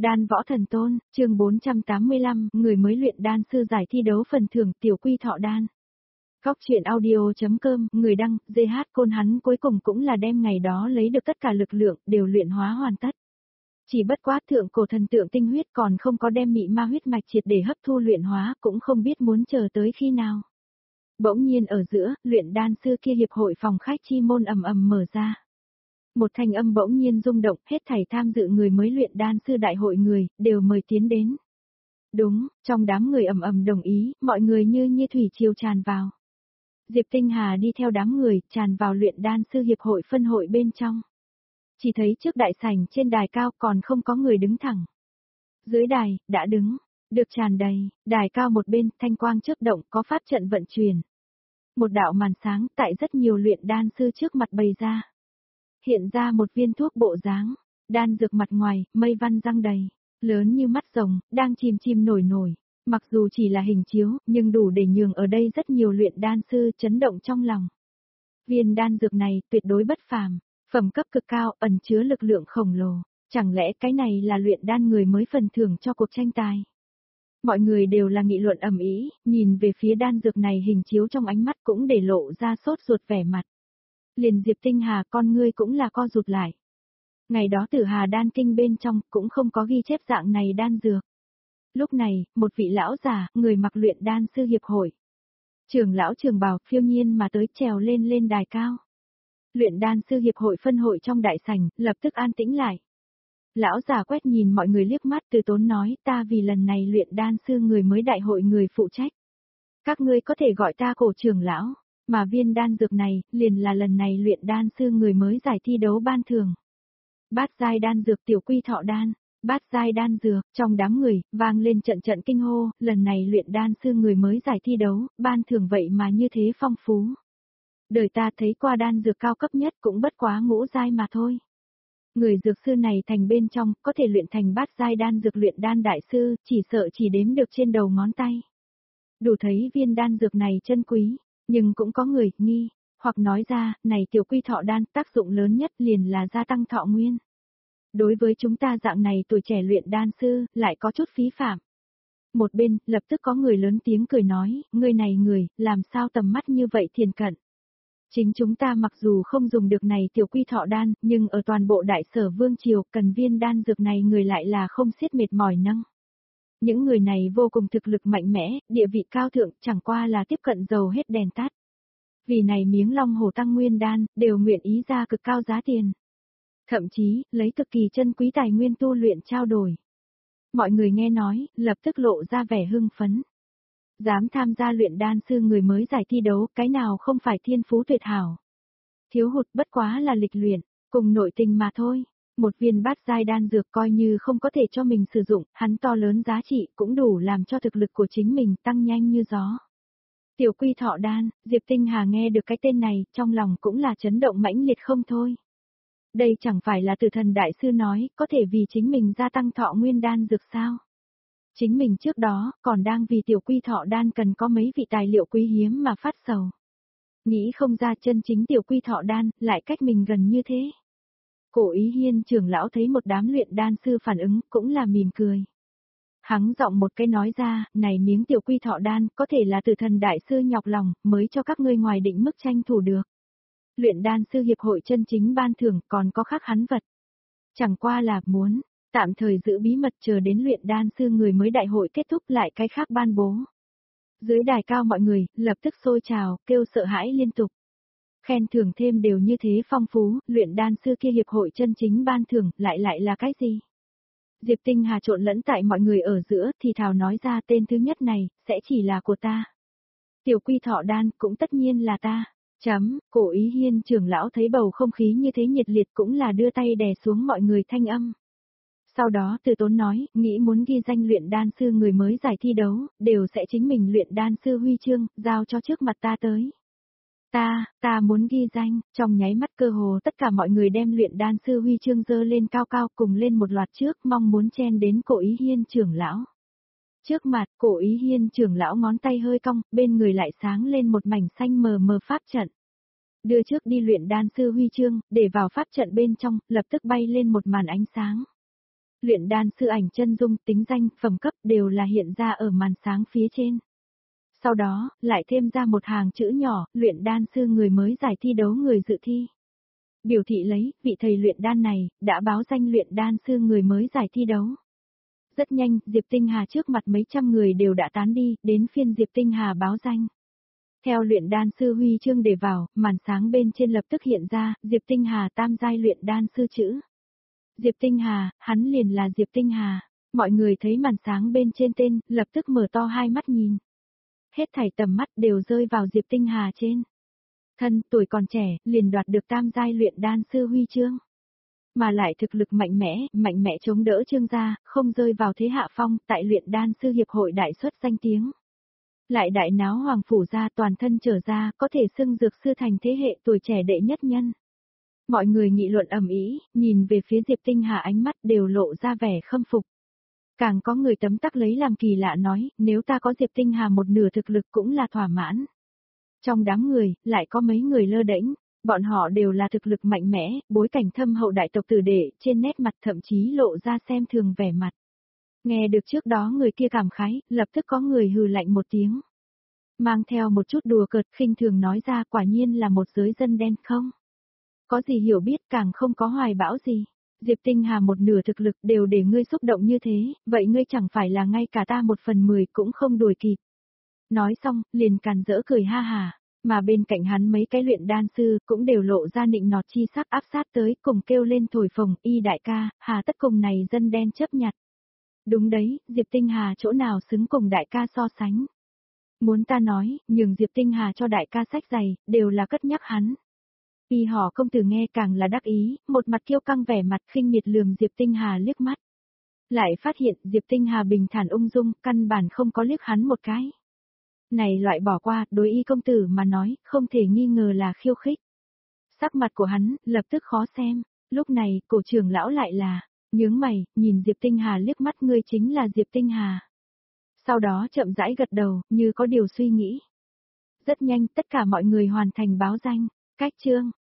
Đan võ thần tôn, chương 485, người mới luyện đan sư giải thi đấu phần thưởng tiểu quy thọ đan. Góc truyện audio.com, người đăng, GH Côn hắn cuối cùng cũng là đem ngày đó lấy được tất cả lực lượng, đều luyện hóa hoàn tất. Chỉ bất quá thượng cổ thần tượng tinh huyết còn không có đem mị ma huyết mạch triệt để hấp thu luyện hóa, cũng không biết muốn chờ tới khi nào. Bỗng nhiên ở giữa, luyện đan sư kia hiệp hội phòng khách chi môn ầm ầm mở ra. Một thanh âm bỗng nhiên rung động, hết thảy tham dự người mới luyện đan sư đại hội người, đều mời tiến đến. Đúng, trong đám người ầm ầm đồng ý, mọi người như thủy triều tràn vào. Diệp Tinh Hà đi theo đám người, tràn vào luyện đan sư hiệp hội phân hội bên trong. Chỉ thấy trước đại sảnh trên đài cao còn không có người đứng thẳng. Dưới đài, đã đứng, được tràn đầy, đài cao một bên, thanh quang chớp động, có pháp trận vận chuyển. Một đạo màn sáng tại rất nhiều luyện đan sư trước mặt bày ra. Hiện ra một viên thuốc bộ dáng, đan dược mặt ngoài, mây văn răng đầy, lớn như mắt rồng, đang chìm nổi. Mặc dù chỉ là hình chiếu, nhưng đủ để nhường ở đây rất nhiều luyện đan sư chấn động trong lòng. Viên đan dược này tuyệt đối bất phàm, phẩm cấp cực cao, ẩn chứa lực lượng khổng lồ, chẳng lẽ cái này là luyện đan người mới phần thưởng cho cuộc tranh tài? Mọi người đều là nghị luận ầm ĩ, nhìn về phía đan dược này hình chiếu trong ánh mắt cũng để lộ ra sốt ruột vẻ mặt. Liền Diệp Tinh Hà con ngươi cũng là co rụt lại. Ngày đó Tử Hà đan kinh bên trong cũng không có ghi chép dạng này đan dược. Lúc này, một vị lão già, người mặc luyện đan sư hiệp hội. Trưởng lão trường bào phiêu nhiên mà tới trèo lên đài cao. Luyện đan sư hiệp hội phân hội trong đại sảnh, lập tức an tĩnh lại. Lão già quét nhìn mọi người liếc mắt từ tốn nói ta vì lần này luyện đan sư người mới đại hội người phụ trách. Các ngươi có thể gọi ta cổ trưởng lão. Mà viên đan dược này, liền là lần này luyện đan sư người mới giải thi đấu ban thưởng. Bát giai đan dược tiểu quy thọ đan, bát giai đan dược, trong đám người, vang lên trận kinh hô, lần này luyện đan sư người mới giải thi đấu, ban thưởng vậy mà như thế phong phú. Đời ta thấy qua đan dược cao cấp nhất cũng bất quá ngũ giai mà thôi. Người dược sư này thành bên trong, có thể luyện thành bát giai đan dược luyện đan đại sư, chỉ sợ chỉ đếm được trên đầu ngón tay. Đủ thấy viên đan dược này chân quý. Nhưng cũng có người nghi, hoặc nói ra, này tiểu quy thọ đan tác dụng lớn nhất liền là gia tăng thọ nguyên. Đối với chúng ta dạng này tuổi trẻ luyện đan sư, lại có chút phí phạm. Một bên, lập tức có người lớn tiếng cười nói, người này làm sao tầm mắt như vậy thiền cận. Chính chúng ta mặc dù không dùng được này tiểu quy thọ đan, nhưng ở toàn bộ đại sở vương triều, cần viên đan dược này người lại là không xiết mệt mỏi nâng. Những người này vô cùng thực lực mạnh mẽ, địa vị cao thượng, chẳng qua là tiếp cận dầu hết đèn tắt. Vì này miếng long hổ tăng nguyên đan, đều nguyện ý ra cực cao giá tiền. Thậm chí, lấy cực kỳ chân quý tài nguyên tu luyện trao đổi. Mọi người nghe nói, lập tức lộ ra vẻ hưng phấn. Dám tham gia luyện đan sư người mới giải thi đấu, cái nào không phải thiên phú tuyệt hảo. Thiếu hụt bất quá là lịch luyện, cùng nội tình mà thôi. Một viên bát giai đan dược coi như không có thể cho mình sử dụng, hắn to lớn giá trị cũng đủ làm cho thực lực của chính mình tăng nhanh như gió. Tiểu quy thọ đan, Diệp Tinh Hà nghe được cái tên này, trong lòng cũng là chấn động mãnh liệt không thôi. Đây chẳng phải là Tử Thần đại sư nói, có thể vì chính mình gia tăng thọ nguyên đan dược sao? Chính mình trước đó, còn đang vì tiểu quy thọ đan cần có mấy vị tài liệu quý hiếm mà phát sầu. Nghĩ không ra chân chính tiểu quy thọ đan, lại cách mình gần như thế. Cổ Ý Hiên trưởng lão thấy một đám luyện đan sư phản ứng, cũng là mỉm cười. Hắn giọng một cái nói ra, này miếng tiểu quy thọ đan, có thể là Tử Thần đại sư nhọc lòng, mới cho các ngươi ngoài định mức tranh thủ được. Luyện đan sư hiệp hội chân chính ban thưởng, còn có khác hắn vật. Chẳng qua là muốn, tạm thời giữ bí mật chờ đến luyện đan sư người mới đại hội kết thúc lại cái khác ban bố. Dưới đài cao mọi người, lập tức sôi trào, kêu sợ hãi liên tục. Khen thưởng thêm đều như thế phong phú, luyện đan sư kia hiệp hội chân chính ban thưởng, lại là cái gì? Diệp Tinh Hà trộn lẫn tại mọi người ở giữa, thì thào nói ra tên thứ nhất này, sẽ chỉ là của ta. Tiểu quy thọ đan, cũng tất nhiên là ta. Cổ Ý Hiên trưởng lão thấy bầu không khí như thế nhiệt liệt cũng là đưa tay đè xuống mọi người thanh âm. Sau đó từ tốn nói, nghĩ muốn ghi danh luyện đan sư người mới giải thi đấu, đều sẽ chính mình luyện đan sư huy chương, giao cho trước mặt ta tới. Ta muốn ghi danh, trong nháy mắt cơ hồ tất cả mọi người đem luyện đan sư huy chương dơ lên cao cao cùng lên một loạt trước mong muốn chen đến Cổ Ý Hiên trưởng lão. Trước mặt, Cổ Ý Hiên trưởng lão ngón tay hơi cong, bên người lại sáng lên một mảnh xanh mờ mờ pháp trận. Đưa trước đi luyện đan sư huy chương, để vào pháp trận bên trong, lập tức bay lên một màn ánh sáng. Luyện đan sư ảnh chân dung, tính danh, phẩm cấp đều là hiện ra ở màn sáng phía trên. Sau đó, lại thêm ra một hàng chữ nhỏ, luyện đan sư người mới giải thi đấu người dự thi. Biểu thị lấy, vị thầy luyện đan này, đã báo danh luyện đan sư người mới giải thi đấu. Rất nhanh, Diệp Tinh Hà trước mặt mấy trăm người đều đã tán đi, đến phiên Diệp Tinh Hà báo danh. Theo luyện đan sư huy chương để vào, màn sáng bên trên lập tức hiện ra, Diệp Tinh Hà tam giai luyện đan sư chữ. Diệp Tinh Hà, hắn liền là Diệp Tinh Hà. Mọi người thấy màn sáng bên trên tên, lập tức mở to hai mắt nhìn. Hết thảy tầm mắt đều rơi vào Diệp Tinh Hà trên. Thân, tuổi còn trẻ, liền đoạt được tam giai luyện đan sư huy chương. Mà lại thực lực mạnh mẽ chống đỡ Trương gia, không rơi vào thế hạ phong, tại luyện đan sư hiệp hội đại xuất danh tiếng. Lại đại náo hoàng phủ gia toàn thân trở ra, có thể xưng dược sư thành thế hệ tuổi trẻ đệ nhất nhân. Mọi người nghị luận ầm ĩ, nhìn về phía Diệp Tinh Hà ánh mắt đều lộ ra vẻ khâm phục. Càng có người tấm tắc lấy làm kỳ lạ nói, nếu ta có Diệp Tinh Hà một nửa thực lực cũng là thỏa mãn. Trong đám người, lại có mấy người lơ đễnh, bọn họ đều là thực lực mạnh mẽ, bối cảnh thâm hậu đại tộc tử đệ, trên nét mặt thậm chí lộ ra xem thường vẻ mặt. Nghe được trước đó người kia cảm khái, lập tức có người hừ lạnh một tiếng. Mang theo một chút đùa cợt khinh thường nói ra quả nhiên là một giới dân đen không. Có gì hiểu biết càng không có hoài bão gì. Diệp Tinh Hà một nửa thực lực đều để ngươi xúc động như thế, vậy ngươi chẳng phải là ngay cả ta 1/10 cũng không đuổi kịp. Nói xong, liền càn rỡ cười ha hà, mà bên cạnh hắn mấy cái luyện đan sư cũng đều lộ ra nịnh nọt chi sắc áp sát tới cùng kêu lên thổi phồng y đại ca, hà tất cùng này dân đen chấp nhặt. Đúng đấy, Diệp Tinh Hà chỗ nào xứng cùng đại ca so sánh. Muốn ta nói, nhường Diệp Tinh Hà cho đại ca sách giày, đều là cất nhắc hắn. Y họ công tử nghe càng là đắc ý, một mặt kiêu căng vẻ mặt khinh miệt lườm Diệp Tinh Hà liếc mắt. Lại phát hiện Diệp Tinh Hà bình thản ung dung, căn bản không có liếc hắn một cái. Này loại bỏ qua, đối y công tử mà nói, không thể nghi ngờ là khiêu khích. Sắc mặt của hắn, lập tức khó xem, lúc này, cổ trưởng lão lại là, nhướng mày, nhìn Diệp Tinh Hà liếc mắt ngươi chính là Diệp Tinh Hà. Sau đó chậm rãi gật đầu, như có điều suy nghĩ. Rất nhanh, tất cả mọi người hoàn thành báo danh, cách chương.